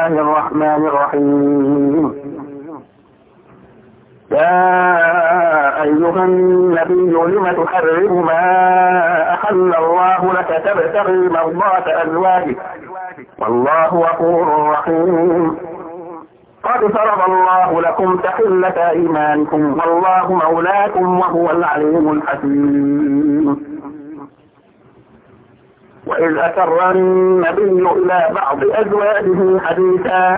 الله الرحمن الرحيم. يا أيها النبي لم تحرم ما أحل الله لك تبتغي مرضات أزواجك والله غفور رحيم. قد فرض الله لكم تحلة أيمانكم والله مولاكم وهو العليم الحكيم. وإذ أسر النبي إلى بعض أزواجه حديثا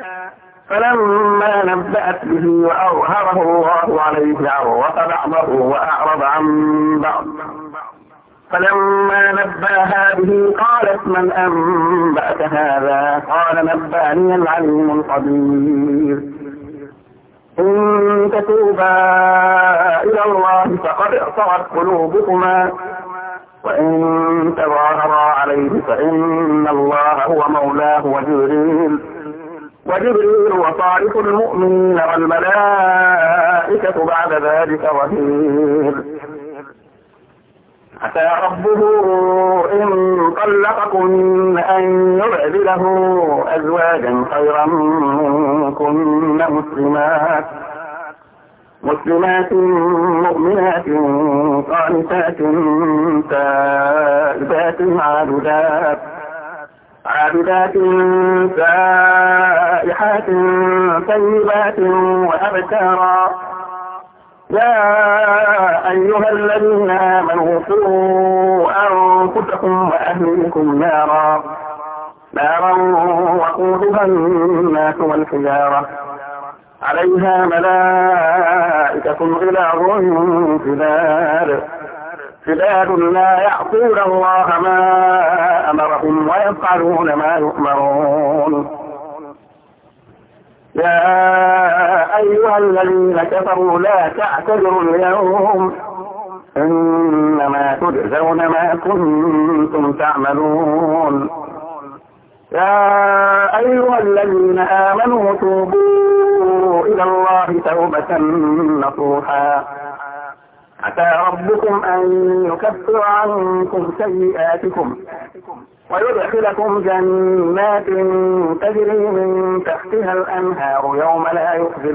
فلما نبأت به وأظهره الله عليه عرف بعضه وأعرض عن بعض فلما نبأها به قالت من أنبأك هذا؟ قال نبأني العليم الخبير. إن تتوبا إلى الله فقد صغت قلوبكما وإن تظاهرا عليه فإن الله هو مولاه وجبريل وصالح المؤمنين والملائكة بعد ذلك ظهير. عسى ربه إن طلقكن أن يبدله أزواجا خيرا منكن مسلمات مؤمنات قانتات تائبات عابدات سائحات طيبات وأبكارا. يا أيها الذين آمنوا قوا أنفسكم وأهليكم نارا وقودها الناس والحجارة عليها ملائكة غلاظ شداد لا يعصون الله ما أمرهم ويفعلون ما يؤمرون. يا أيها الذين كفروا لا تعتذروا اليوم إنما تجزون ما كنتم تعملون. يا أيها الذين آمنوا توبوا إلى الله توبة نصوحا عسى ربكم أن يكفر عنكم سيئاتكم ويدخلكم جنات تجري من تحتها الأنهار يوم لا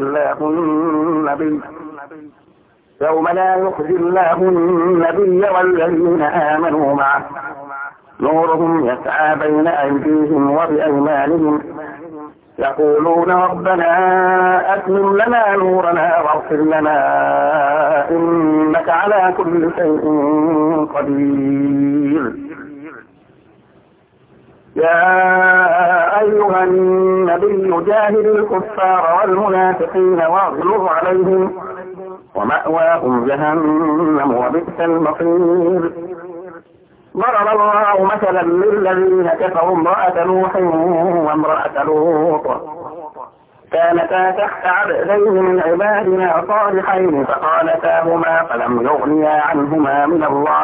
يخزي الله النبي والذين آمنوا معه نورهم يسعى بين أيديهم وبأيمانهم يقولون ربنا أتمم لنا نورنا واغفر لنا إنك على كل شيء قدير. يا أيها النبي جاهد الكفار والمنافقين واغلظ عليهم ومأواهم جهنم وبئس المصير. ضرب الله مثلا للذين كفروا امرأة نوح وامرأة لوط كانتا تحت عبدين من عبادنا صالحين فخانتاهما فلم يغنيا عنهما من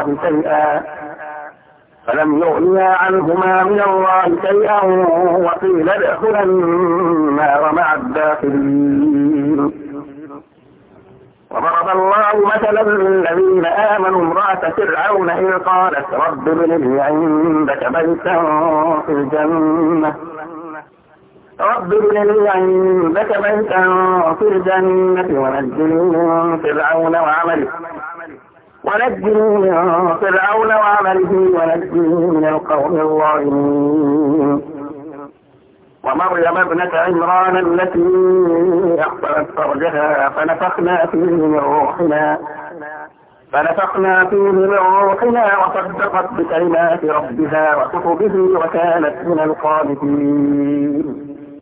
الله شيئا وقيل ادخلا النار مع الداخلين. وضرب الله مثلا للذين آمنوا امرأة فرعون إذ قالت رب ابن لي عندك بيتا في الجنة ونجني من فرعون وعمله ونجني من القوم الظالمين. ومريم ابنة عمران التي أحصنت فرجها فنفخنا فيه من روحنا وصدقت بكلمات ربها وكتبه وكانت من القانتين.